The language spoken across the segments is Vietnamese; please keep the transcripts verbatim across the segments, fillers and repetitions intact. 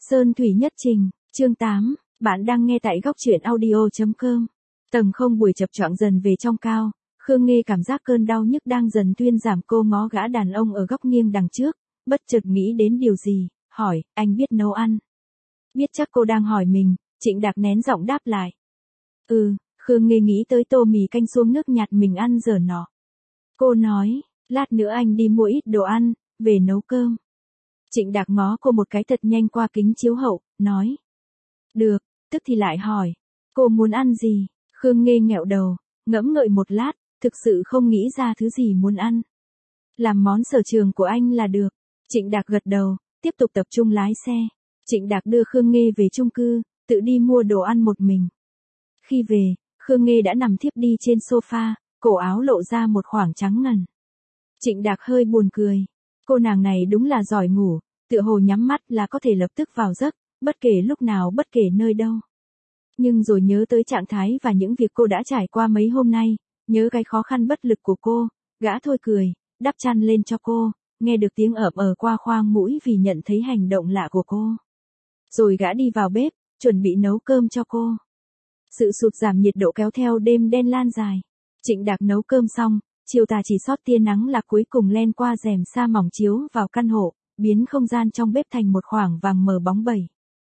Sơn Thủy Nhất Trình, chương tám, bạn đang nghe tại góc truyện audio chấm com. Tầng không buổi chập choạng dần về trong cao, Khương Nghê cảm giác cơn đau nhức đang dần thuyên giảm, cô ngó gã đàn ông ở góc nghiêng đằng trước, bất chợt nghĩ đến điều gì, hỏi, anh biết nấu ăn? Biết chắc cô đang hỏi mình, Trịnh Đạc nén giọng đáp lại. Ừ, Khương Nghê nghĩ tới tô mì canh xuống nước nhạt mình ăn giờ nọ. Cô nói, lát nữa anh đi mua ít đồ ăn, về nấu cơm. Trịnh Đạc ngó cô một cái thật nhanh qua kính chiếu hậu, nói. Được, tức thì lại hỏi, cô muốn ăn gì? Khương Nghê nghẹo đầu, ngẫm ngợi một lát, thực sự không nghĩ ra thứ gì muốn ăn. Làm món sở trường của anh là được. Trịnh Đạc gật đầu, tiếp tục tập trung lái xe. Trịnh Đạc đưa Khương Nghê về chung cư, tự đi mua đồ ăn một mình. Khi về, Khương Nghê đã nằm thiếp đi trên sofa, cổ áo lộ ra một khoảng trắng ngần. Trịnh Đạc hơi buồn cười. Cô nàng này đúng là giỏi ngủ, tựa hồ nhắm mắt là có thể lập tức vào giấc, bất kể lúc nào bất kể nơi đâu. Nhưng rồi nhớ tới trạng thái và những việc cô đã trải qua mấy hôm nay, nhớ cái khó khăn bất lực của cô, gã thôi cười, đắp chăn lên cho cô, nghe được tiếng ợp ờ qua khoang mũi vì nhận thấy hành động lạ của cô. Rồi gã đi vào bếp, chuẩn bị nấu cơm cho cô. Sự sụt giảm nhiệt độ kéo theo đêm đen lan dài. Trịnh Đạc nấu cơm xong, chiều tà chỉ sót tia nắng là cuối cùng len qua rèm sa mỏng chiếu vào căn hộ, biến không gian trong bếp thành một khoảng vàng mờ bóng bẩy.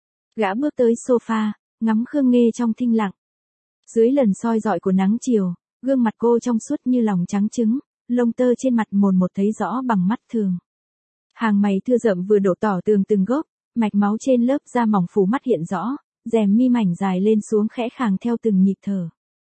Gã bước tới sofa, ngắm Khương Nghê trong thinh lặng. Dưới lần soi rọi của nắng chiều, gương mặt cô trong suốt như lòng trắng trứng, lông tơ trên mặt mồn một thấy rõ bằng mắt thường. Hàng mày thưa rậm vừa đổ tỏ tường từng gốc, mạch máu trên lớp da mỏng phủ mắt hiện rõ, rèm mi mảnh dài lên xuống khẽ khàng theo từng nhịp thở.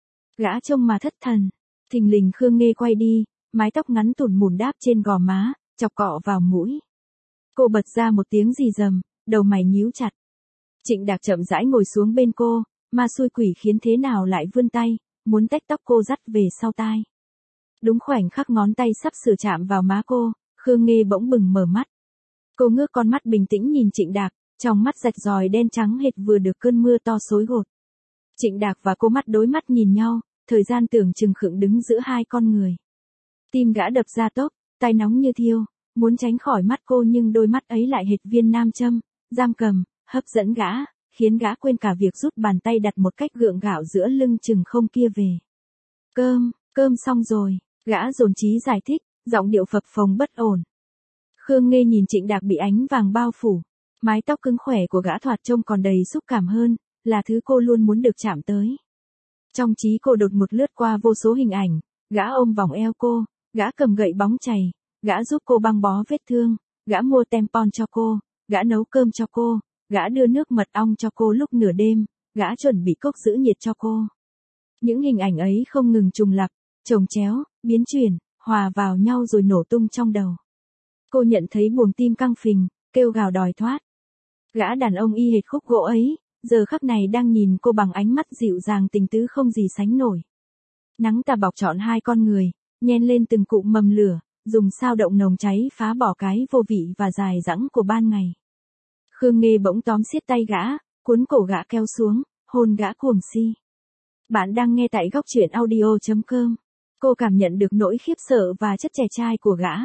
Gã trông mà thất thần. Thình lình Khương Nghê quay đi, mái tóc ngắn tủn mủn đáp trên gò má, chọc cọ vào mũi. Cô bật ra một tiếng rì rầm, đầu mày nhíu chặt. Trịnh Đạc chậm rãi ngồi xuống bên cô, ma xui quỷ khiến thế nào lại vươn tay, muốn tách tóc cô dắt về sau tai. Đúng khoảnh khắc ngón tay sắp sửa chạm vào má cô, Khương Nghê bỗng bừng mở mắt. Cô ngước con mắt bình tĩnh nhìn Trịnh Đạc, trong mắt rạch ròi đen trắng hệt vừa được cơn mưa to xối gột. Trịnh Đạc và cô mắt đối mắt nhìn nhau, thời gian tưởng chừng khựng đứng giữa hai con người. Tim gã đập ra tốc, tay nóng như thiêu, muốn tránh khỏi mắt cô nhưng đôi mắt ấy lại hệt viên nam châm, giam cầm, hấp dẫn gã, khiến gã quên cả việc rút bàn tay đặt một cách gượng gạo giữa lưng chừng không kia về. Cơm, cơm xong rồi, gã dồn trí giải thích, giọng điệu phập phồng bất ổn. Khương Nghê nhìn Trịnh Đạc bị ánh vàng bao phủ, mái tóc cứng khỏe của gã thoạt trông còn đầy xúc cảm hơn, là thứ cô luôn muốn được chạm tới. Trong trí cô đột ngột lướt qua vô số hình ảnh, gã ôm vòng eo cô, gã cầm gậy bóng chày, gã giúp cô băng bó vết thương, gã mua tampon cho cô, gã nấu cơm cho cô, gã đưa nước mật ong cho cô lúc nửa đêm, gã chuẩn bị cốc giữ nhiệt cho cô. Những hình ảnh ấy không ngừng trùng lặp, chồng chéo, biến chuyển, hòa vào nhau rồi nổ tung trong đầu. Cô nhận thấy buồng tim căng phình, kêu gào đòi thoát. Gã đàn ông y hệt khúc gỗ ấy, giờ khắc này đang nhìn cô bằng ánh mắt dịu dàng tình tứ không gì sánh nổi. Nắng tà bọc trọn hai con người, nhen lên từng cụm mầm lửa, dùng sao động nồng cháy phá bỏ cái vô vị và dài dẳng của ban ngày. Khương Nghê bỗng tóm siết tay gã, cuốn cổ gã kéo xuống, hôn gã cuồng si. Bạn đang nghe tại góc truyện audio chấm com. Cô cảm nhận được nỗi khiếp sợ và chất trẻ trai của gã.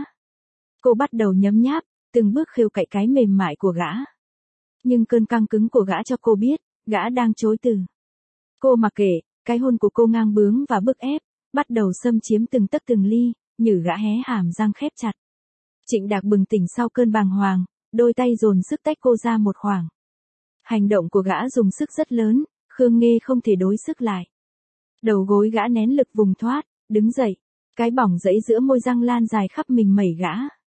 Cô bắt đầu nhấm nháp, từng bước khêu cậy cái mềm mại của gã. Nhưng cơn căng cứng của gã cho cô biết, gã đang chối từ. Cô mặc kệ, cái hôn của cô ngang bướng và bức ép, bắt đầu xâm chiếm từng tấc từng ly, nhử gã hé hàm răng khép chặt. Trịnh Đạc bừng tỉnh sau cơn bàng hoàng, đôi tay dồn sức tách cô ra một khoảng. Hành động của gã dùng sức rất lớn, Khương Nghê không thể đối sức lại. Đầu gối gã nén lực vùng thoát, đứng dậy, cái bỏng dẫy giữa môi răng lan dài khắp mình mẩy gã.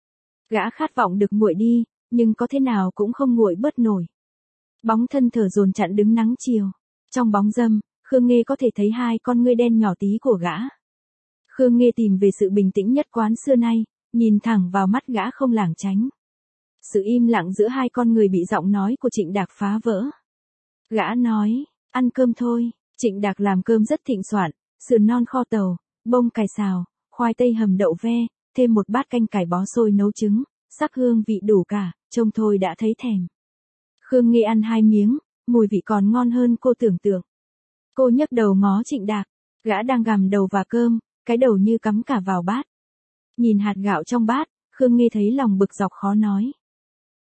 Gã khát vọng được nguội đi, nhưng có thế nào cũng không nguội bớt nổi. Bóng thân thở dồn chặn đứng nắng chiều. Trong bóng râm, Khương Nghê có thể thấy hai con ngươi đen nhỏ tí của gã. Khương Nghê tìm về sự bình tĩnh nhất quán xưa nay, nhìn thẳng vào mắt gã không lảng tránh. Sự im lặng giữa hai con người bị giọng nói của Trịnh Đạc phá vỡ. Gã nói, ăn cơm thôi. Trịnh Đạc làm cơm rất thịnh soạn, sườn non kho tàu, bông cải xào, khoai tây hầm đậu ve, thêm một bát canh cải bó xôi nấu trứng, sắc hương vị đủ cả, trông thôi đã thấy thèm. Khương Nghê ăn hai miếng, mùi vị còn ngon hơn cô tưởng tượng. Cô nhấc đầu ngó Trịnh Đạc, gã đang gặm đầu và cơm, cái đầu như cắm cả vào bát. Nhìn hạt gạo trong bát, Khương Nghê thấy lòng bực dọc khó nói.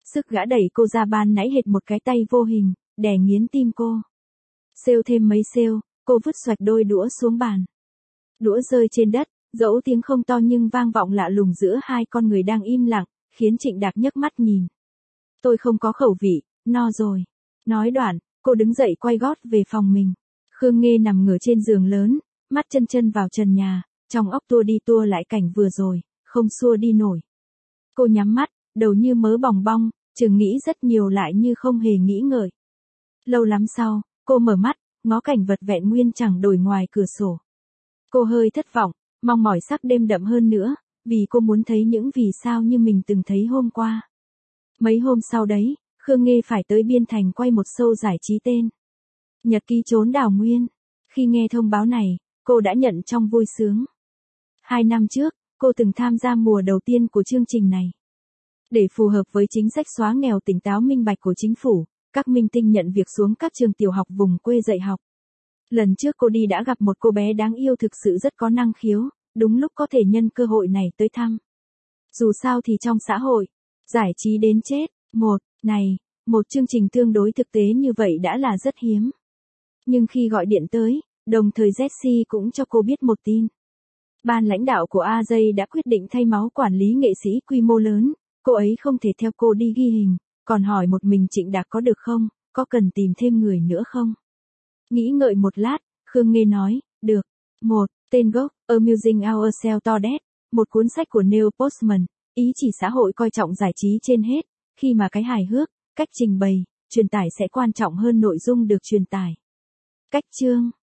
Sức gã đẩy cô ra ban nãy hệt một cái tay vô hình, đè nghiến tim cô. Xêu thêm mấy xêu, cô vứt xoạch đôi đũa xuống bàn. Đũa rơi trên đất, dẫu tiếng không to nhưng vang vọng lạ lùng giữa hai con người đang im lặng, khiến Trịnh Đạc nhấc mắt nhìn. Tôi không có khẩu vị, no rồi. Nói đoạn, cô đứng dậy quay gót về phòng mình. Khương Nghê nằm ngửa trên giường lớn, mắt chân chân vào trần nhà, trong óc tua đi tua lại cảnh vừa rồi, không xua đi nổi. Cô nhắm mắt, đầu như mớ bòng bong, chừng nghĩ rất nhiều lại như không hề nghĩ ngợi. Lâu lắm sau, cô mở mắt, ngó cảnh vật vẹn nguyên chẳng đổi ngoài cửa sổ. Cô hơi thất vọng, mong mỏi sắc đêm đậm hơn nữa, vì cô muốn thấy những vì sao như mình từng thấy hôm qua. Mấy hôm sau đấy, Khương Nghê phải tới Biên Thành quay một show giải trí tên Nhật ký trốn đào nguyên. Khi nghe thông báo này, cô đã nhận trong vui sướng. Hai năm trước, cô từng tham gia mùa đầu tiên của chương trình này. Để phù hợp với chính sách xóa nghèo tỉnh táo minh bạch của chính phủ, các minh tinh nhận việc xuống các trường tiểu học vùng quê dạy học. Lần trước cô đi đã gặp một cô bé đáng yêu thực sự rất có năng khiếu, đúng lúc có thể nhân cơ hội này tới thăm. Dù sao thì trong xã hội, giải trí đến chết, một, này, một chương trình tương đối thực tế như vậy đã là rất hiếm. Nhưng khi gọi điện tới, đồng thời Jessie cũng cho cô biết một tin. Ban lãnh đạo của a jay đã quyết định thay máu quản lý nghệ sĩ quy mô lớn, cô ấy không thể theo cô đi ghi hình, còn hỏi một mình Trịnh Đạc có được không, có cần tìm thêm người nữa không? Nghĩ ngợi một lát, Khương Nghê nói, được. Một, tên gốc, Amusing Ourselves to Death, một cuốn sách của Neil Postman, ý chỉ xã hội coi trọng giải trí trên hết, khi mà cái hài hước, cách trình bày, truyền tải sẽ quan trọng hơn nội dung được truyền tải. Cách chương